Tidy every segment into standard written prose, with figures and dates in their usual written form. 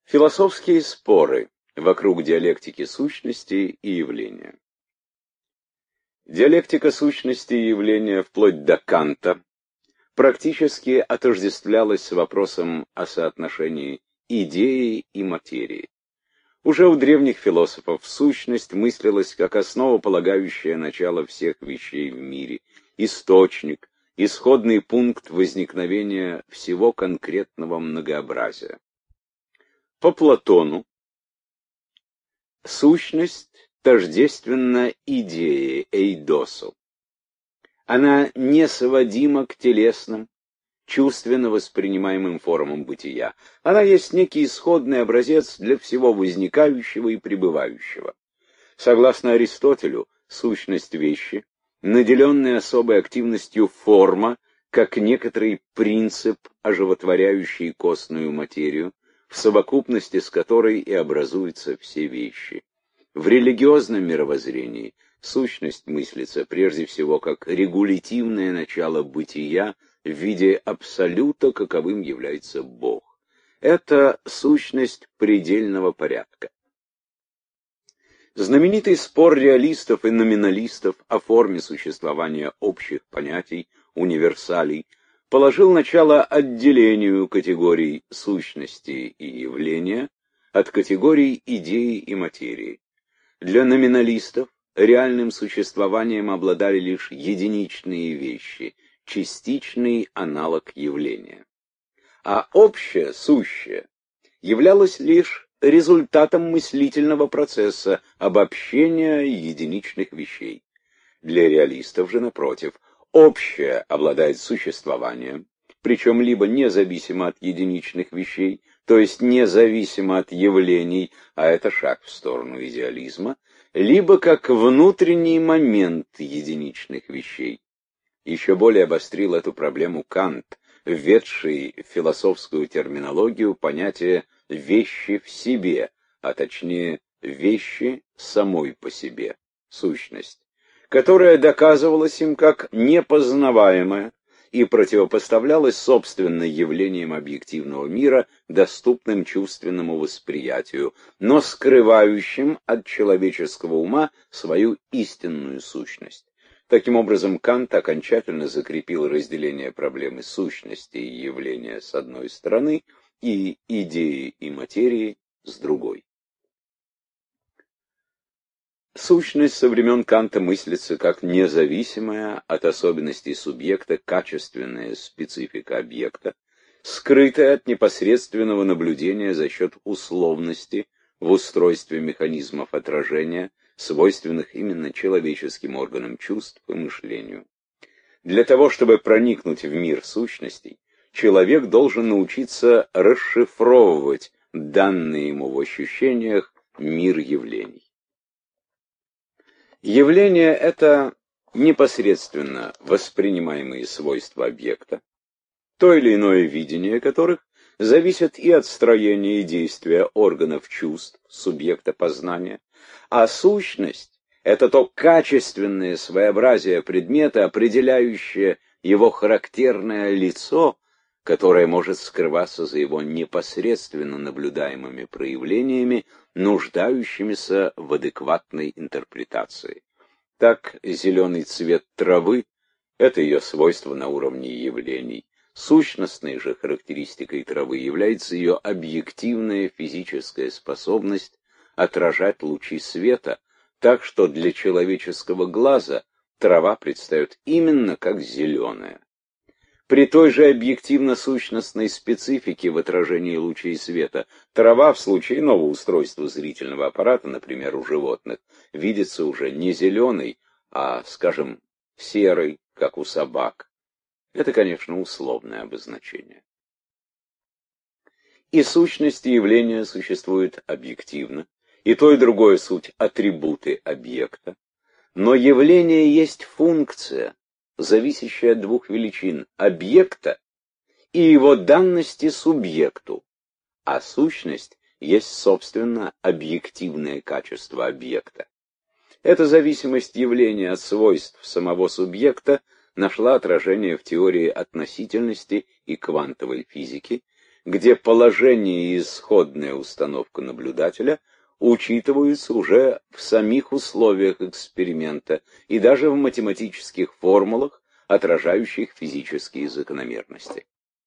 Философские споры вокруг диалектики сущности и явления. Диалектика сущности и явления вплоть до Канта практически отождествлялась с вопросом о соотношении идеи и материи. Уже у древних философов сущность мыслилась как основополагающее начало всех вещей в мире, источник, исходный пункт возникновения всего конкретного многообразия. По Платону сущность тождественна идее, эйдосу. Она несводима к телесным, чувственно воспринимаемым формам бытия. Она есть некий исходный образец для всего возникающего и пребывающего. Согласно Аристотелю, сущность вещи, наделенная особой активностью форма, как некоторый принцип, оживотворяющий костную материю, в совокупности с которой и образуются все вещи. В религиозном мировоззрении сущность мыслится прежде всего как регулятивное начало бытия в виде абсолюта, каковым является Бог. Это сущность предельного порядка. Знаменитый спор реалистов и номиналистов о форме существования общих понятий, универсалей, положил начало отделению категорий сущности и явления от категорий идеи и материи. Для номиналистов реальным существованием обладали лишь единичные вещи, частичный аналог явления. А общее, сущее, являлось лишь результатом мыслительного процесса обобщения единичных вещей. Для реалистов же, напротив, общее обладает существованием, причем либо независимо от единичных вещей, то есть независимо от явлений, а это шаг в сторону идеализма, либо как внутренний момент единичных вещей. Еще более обострил эту проблему Кант, введший в философскую терминологию понятие «вещи в себе», а точнее «вещи самой по себе», сущность, которая доказывалась им как непознаваемая и противопоставлялась собственно явлениям объективного мира, доступным чувственному восприятию, но скрывающим от человеческого ума свою истинную сущность. Таким образом, Кант окончательно закрепил разделение проблемы сущности и явления с одной стороны и идеи и материи с другой. Сущность со времен Канта мыслится как независимая от особенностей субъекта качественная специфика объекта, скрытая от непосредственного наблюдения за счет условности в устройстве механизмов отражения, свойственных именно человеческим органам чувств и мышлению. Для того, чтобы проникнуть в мир сущностей, человек должен научиться расшифровывать данные ему в ощущениях мир явлений. Явление — это непосредственно воспринимаемые свойства объекта, то или иное видение которых зависит и от строения и действия органов чувств субъекта познания, а сущность — это то качественное своеобразие предмета, определяющее его характерное лицо, которое может скрываться за его непосредственно наблюдаемыми проявлениями, нуждающимися в адекватной интерпретации. Так, зеленый цвет травы — это ее свойство на уровне явлений. Сущностной же характеристикой травы является ее объективная физическая способность отражать лучи света, так что для человеческого глаза трава предстает именно как зеленая. При той же объективно-сущностной специфике в отражении лучей света трава в случае иного устройства зрительного аппарата, например, у животных, видится уже не зеленой, а, скажем, серой, как у собак. Это, конечно, условное обозначение. И сущность и явление существуют объективно, и то, и другое суть атрибуты объекта, но явление есть функция, зависящая от двух величин — объекта и его данности субъекту, а сущность есть, собственно, объективное качество объекта. Эта зависимость явления от свойств самого субъекта нашла отражение в теории относительности и квантовой физики, где положение и исходная установка наблюдателя учитываются уже в самих условиях эксперимента и даже в математических формулах, отражающих физические закономерности.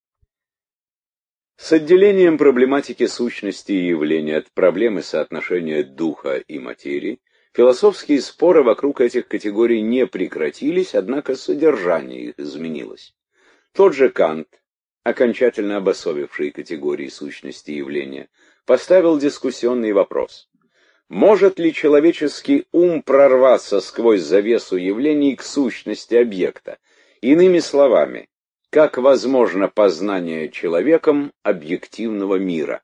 С отделением проблематики сущности и явления от проблемы соотношения духа и материи философские споры вокруг этих категорий не прекратились, однако содержание их изменилось. Тот же Кант, окончательно обособивший категории сущности и явления, поставил дискуссионный вопрос: может ли человеческий ум прорваться сквозь завесу явлений к сущности объекта? Иными словами, как возможно познание человеком объективного мира?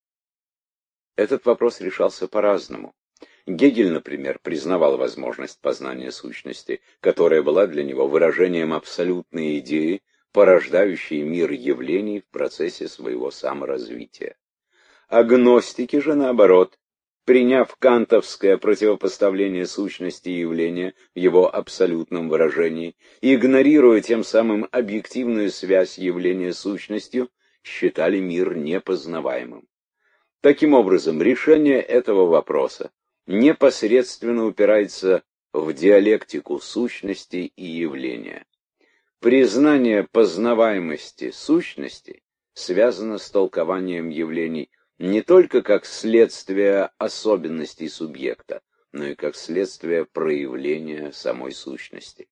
Этот вопрос решался по-разному. Гегель, например, признавал возможность познания сущности, которая была для него выражением абсолютной идеи, порождающей мир явлений в процессе своего саморазвития. Агностики же, наоборот, приняв кантовское противопоставление сущности и явления в его абсолютном выражении, и игнорируя тем самым объективную связь явления с сущностью, считали мир непознаваемым. Таким образом, решение этого вопроса непосредственно упирается в диалектику сущности и явления. Признание познаваемости сущности связано с толкованием явлений не только как следствие особенностей субъекта, но и как следствие проявления самой сущности.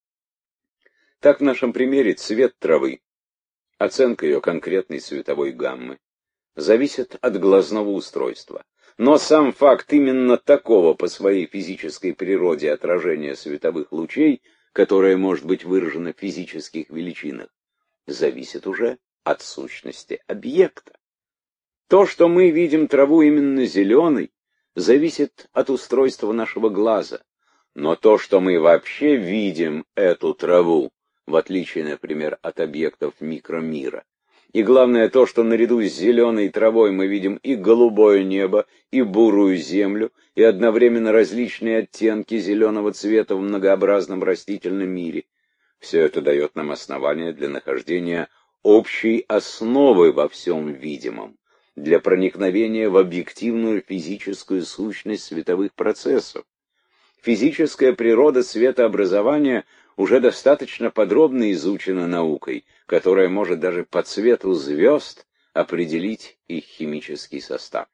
Так в нашем примере цвет травы, оценка ее конкретной цветовой гаммы, зависит от глазного устройства. Но сам факт именно такого по своей физической природе отражения световых лучей, которое может быть выражено в физических величинах, зависит уже от сущности объекта. То, что мы видим траву именно зеленой, зависит от устройства нашего глаза. Но то, что мы вообще видим эту траву, в отличие, например, от объектов микромира, и главное то, что наряду с зеленой травой мы видим и голубое небо, и бурую землю, и одновременно различные оттенки зеленого цвета в многообразном растительном мире, все это дает нам основание для нахождения общей основы во всем видимом, для проникновения в объективную физическую сущность световых процессов. Физическая природа цветообразования уже достаточно подробно изучена наукой, которая может даже по цвету звезд определить их химический состав.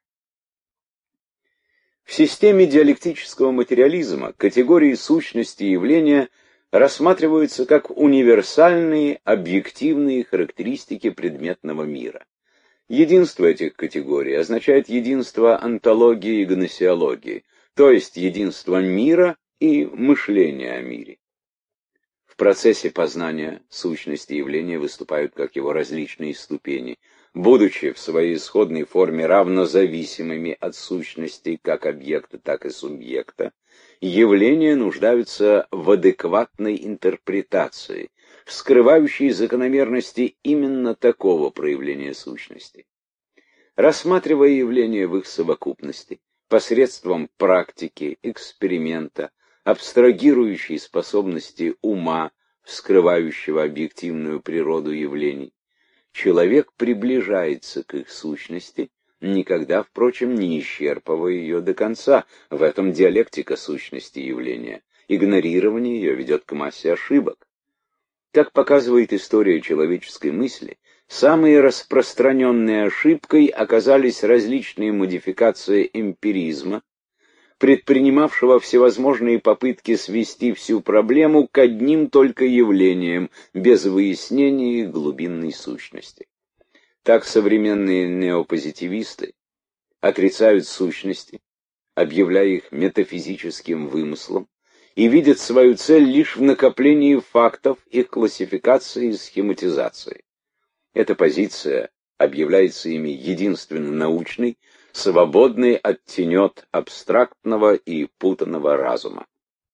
В системе диалектического материализма категории сущности и явления рассматриваются как универсальные объективные характеристики предметного мира. Единство этих категорий означает единство онтологии и гносеологии, то есть единство мира и мышления о мире. В процессе познания сущности явления выступают как его различные ступени, будучи в своей исходной форме равнозависимыми от сущностей как объекта, так и субъекта, явления нуждаются в адекватной интерпретации, вскрывающей закономерности именно такого проявления сущности. Рассматривая явления в их совокупности, посредством практики, эксперимента, абстрагирующей способности ума, вскрывающего объективную природу явлений, человек приближается к их сущности, никогда, впрочем, не исчерпывая ее до конца. В этом диалектика сущности явления. Игнорирование ее ведет к массе ошибок. Как показывает история человеческой мысли, самой распространенной ошибкой оказались различные модификации эмпиризма, предпринимавшего всевозможные попытки свести всю проблему к одним только явлениям, без выяснения их глубинной сущности. Так современные неопозитивисты отрицают сущности, объявляя их метафизическим вымыслом, и видят свою цель лишь в накоплении фактов, их классификации и схематизации. Эта позиция объявляется ими единственно научной, свободный от тенет абстрактного и путанного разума.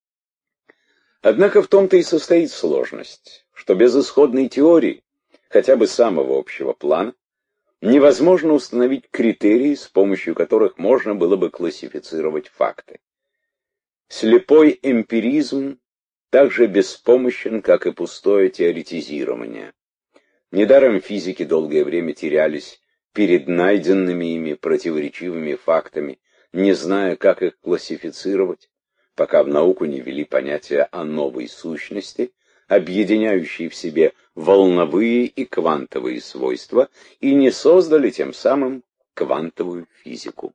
Однако в том-то и состоит сложность, что без исходной теории, хотя бы самого общего плана, невозможно установить критерии, с помощью которых можно было бы классифицировать факты. Слепой эмпиризм так же беспомощен, как и пустое теоретизирование. Недаром физики долгое время терялись перед найденными ими противоречивыми фактами, не зная, как их классифицировать, пока в науку не ввели понятие о новой сущности, объединяющей в себе волновые и квантовые свойства, и не создали тем самым квантовую физику.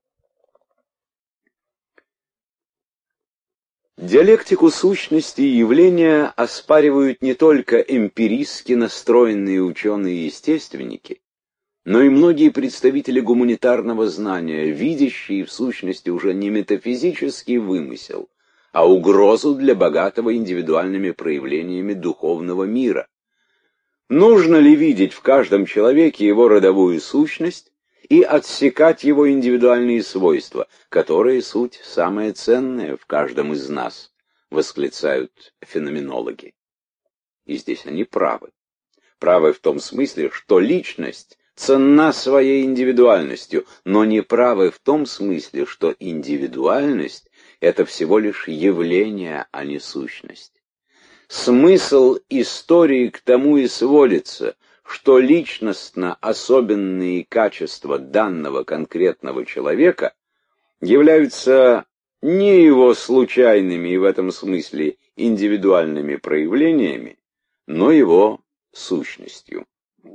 Диалектику сущности и явления оспаривают не только эмпиристски настроенные ученые-естественники, но и многие представители гуманитарного знания, видящие в сущности уже не метафизический вымысел, а угрозу для богатого индивидуальными проявлениями духовного мира. Нужно ли видеть в каждом человеке его родовую сущность и отсекать его индивидуальные свойства, которые суть самое ценное в каждом из нас, восклицают феноменологи. И здесь они правы. Правы в том смысле, что личность ценна своей индивидуальностью, но не правы в том смысле, что индивидуальность — это всего лишь явление, а не сущность. Смысл истории к тому и сводится, что личностно особенные качества данного конкретного человека являются не его случайными и в этом смысле индивидуальными проявлениями, но его сущностью.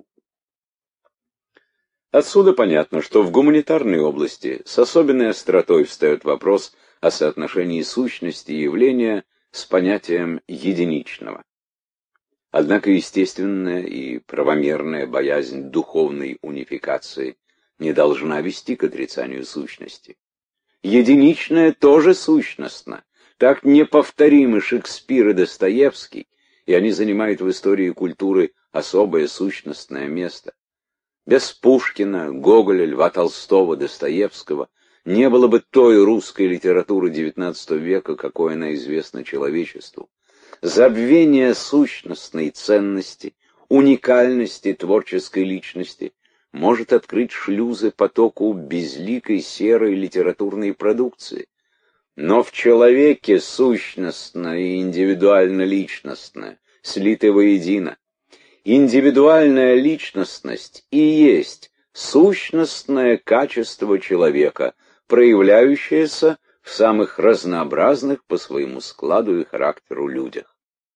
Отсюда понятно, что в гуманитарной области с особенной остротой встает вопрос о соотношении сущности и явления с понятием единичного. Однако естественная и правомерная боязнь духовной унификации не должна вести к отрицанию сущности. Единичное тоже сущностно. Так неповторимы Шекспир и Достоевский, и они занимают в истории культуры особое сущностное место. Без Пушкина, Гоголя, Льва Толстого, Достоевского не было бы той русской литературы XIX века, какой она известна человечеству. Забвение сущностной ценности, уникальности творческой личности может открыть шлюзы потоку безликой серой литературной продукции. Но в человеке сущностное и индивидуально-личностное слиты воедино. Индивидуальная личностность и есть сущностное качество человека, проявляющееся в самых разнообразных по своему складу и характеру людях.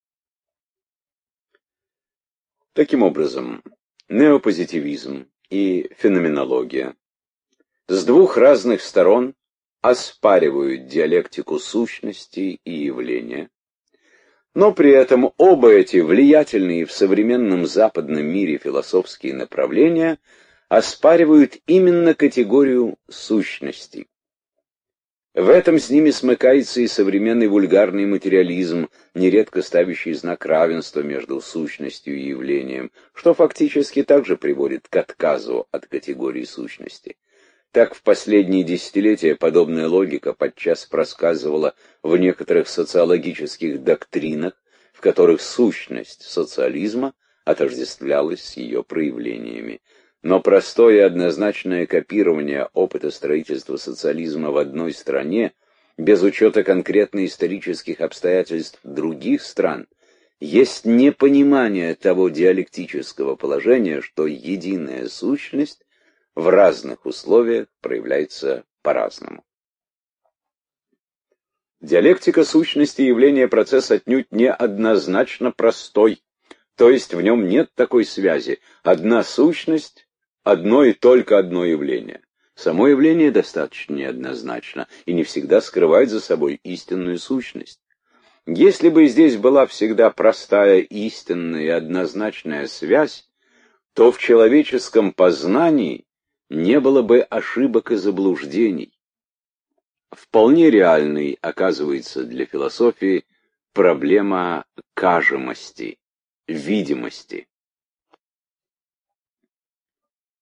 Таким образом, неопозитивизм и феноменология с двух разных сторон оспаривают диалектику сущности и явления, но при этом оба эти влиятельные в современном западном мире философские направления оспаривают именно категорию сущности. В этом с ними смыкается и современный вульгарный материализм, нередко ставящий знак равенства между сущностью и явлением, что фактически также приводит к отказу от категории сущности. Так в последние десятилетия подобная логика подчас проскальзывала в некоторых социологических доктринах, в которых сущность социализма отождествлялась с ее проявлениями. Но простое и однозначное копирование опыта строительства социализма в одной стране, без учета конкретно исторических обстоятельств других стран, есть непонимание того диалектического положения, что единая сущность в разных условиях проявляется по-разному. Диалектика сущности явления процесс отнюдь не однозначно простой, то есть в нем нет такой связи. Одна сущность, одно и только одно явление. Само явление достаточно неоднозначно и не всегда скрывает за собой истинную сущность. Если бы здесь была всегда простая, истинная и однозначная связь, то в человеческом познании не было бы ошибок и заблуждений. Вполне реальной оказывается для философии проблема кажемости, видимости.